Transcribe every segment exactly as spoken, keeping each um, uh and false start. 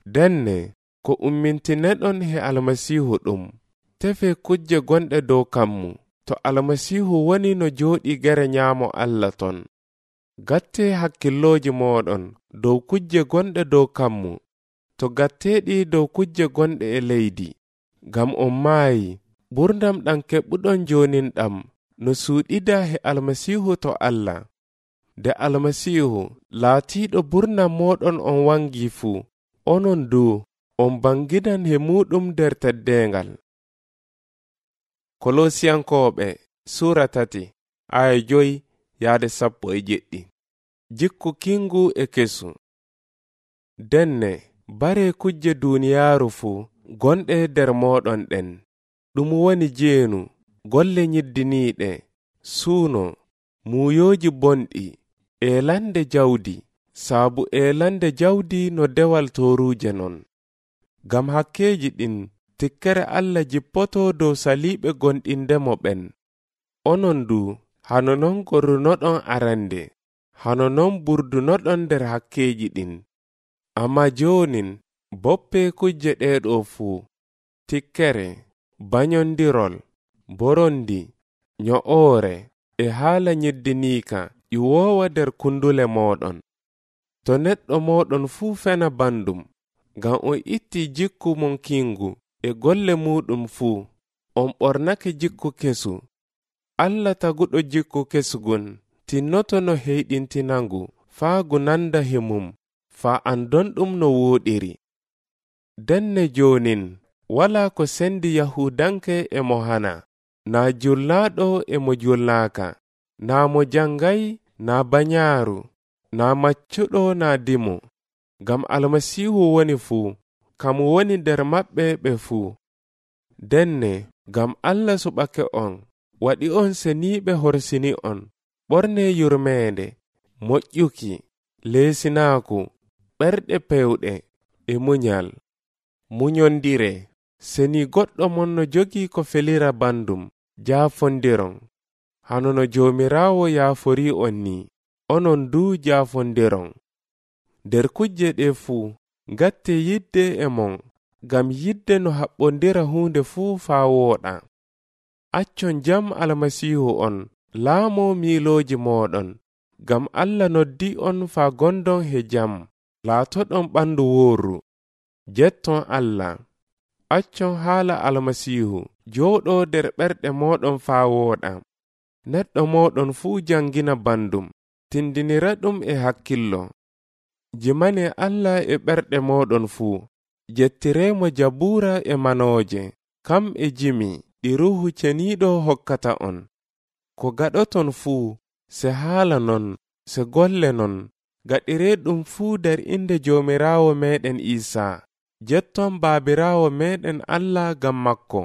denne ko ummintineɗon he almasihu ɗum tefe kujje gonɗe dow kammu to almasihu woni no jooɗi gere nyaamo Allah ton. Gatte hakkilloji moɗon dow kujje gonɗe dow kammu to gatteɗi dow kujje gonɗe e leydi, gam on maayi ɓurdam ɗam keɓɓuɗon jonin ɗam no suuɗida he almasihu to Allah. De almasihu laatiɗo burnam moɗon on wangi fuu, onon du on bangidan he muɗum nder teddengal. Kolosiyankoɓe sura tati aya joyi yaade sappo e jeɗɗi. Jikku kingu e kesu. Denne bare kujje duniyaaru fuu gonɗe nder moɗon ɗen, ɗum woni jeenu, golle nyiddiniiɗe, suuno, muuyoji bonɗi, eelande jawdi, saabu eelande jawdi no dewal toruuje non. Gam hakkeji ɗin tikkere Allah jippoto dow saliɓe gonɗindemo ɓen. Onon du hano non gorrunoɗon arande, hano non burdunoɗon nder hakkeji ɗin. Amma jonin boppe kujje ɗeɗo fuu, tikkere, banyondirol, borondi, nyo'ore e haala nyiddinika i wowa nder kundule moɗon. To neɗɗo moɗon fuu fena bandum, ngam on itti jikku mon kingu e golle muɗum fuu, on ɓornake jikku kesu. Allah taguɗo jikku kesugun tinnoto no heyɗintinangu faagu nanda himum, faa andon ɗum no woɗiri. Denne jonin wala ko sendi yahudanke e mo hana, na julnaɗo e mo julnaka, na mo jangay, na banyaru, na maccuɗo, na dimo, gam almasihu woni fuu, kam woni nder maɓɓe ɓe fuu. Denne gam Allah suɓake on, waɗi on seniɓe horsini on, ɓorne yurmende, moƴƴuki, leesinaku, ɓerɗe pewɗe e munyal. Munyondire, seni goɗɗo mon no jogi ko felira bandum, jaafondiron, hano no Jomirawo yaafori on ni, onon du jaafondiron. Der kujje ɗe fuu, gatte yidde e mon, gam yidde no haɓɓondira hunde fuu faa wooɗa. Accon jam almasihu on, laamo miiloji moɗon, gam Allah noddi on faa gondon he jam, laatoɗon ɓandu wooru. Jetton Allah, accon haala almasihu jooɗo der ɓerɗe moɗon faa wooɗa. Neɗɗo moɗon fuu jangina bandum, tindinira ɗum e hakkillo. Jimane Allah e ɓerɗe moɗon fuu, jettiremo jabura e manooje, kam e jimi ɗi ruhu ceniɗo hokkata on. Ko gaɗoton fuu, se haala non, se golle non, gaɗire ɗum fuu der inde Jomirawo meɗen Isa, jetton baabirawo meɗen Allah gam makko.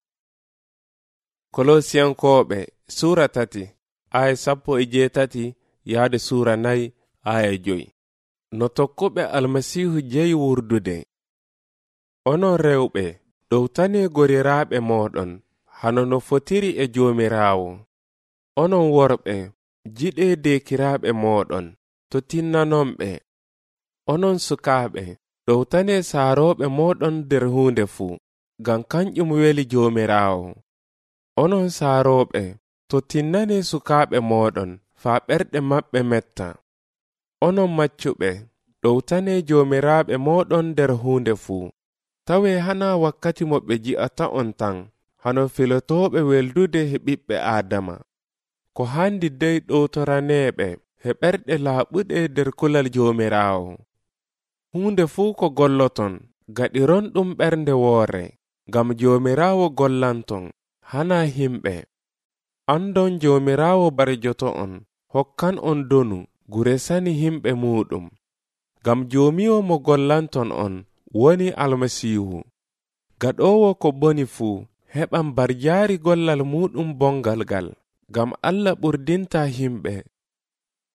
Kolosiyankoɓe sura tati aya sappo e jeetati yaade sura nayi aya joyi. No tokkuɓe almasihu jeyi wurdude. Onon rewɓe, ɗowtane goriraɓe moɗon, hano no fotiri e Jomirawo. Onon worɓe, jiɗe dekiraɓe moɗon, to tinnanomɓe. Onon sukaɓe, ɗowtane saaroɓe moɗon der hunde fuu, gam kanƴum weli Jomirawo. Onon saaroɓe, to tinnane sukaɓe moɗon, faa ɓerɗe maɓɓe metta. Onon maccuɓe, ɗowtane jomiraɓe moɗon der hunde fuu. Tawe hana wakkati mo ɓe ji'ata on tan, hano filotoɓe weldude he ɓiɓɓe Adama. Ko handi dey ɗowtoraneɓe he ɓerɗe laaɓuɗe der kulal Jomirawo. Hunde fuu ko golloton, gaɗiron ɗum ɓernde woore, gam Jomirawo gollanton, hana himɓe. Andon Jomirawo barjoto on, hokkan on donu, guresani himɓe muɗum. Gam Jomiwo mo gollanton on, woni Almasihu. Gaɗowo ko boni fuu, heɓan barjaari gollal muɗum bongal gal, gam Allah ɓurdinta himɓe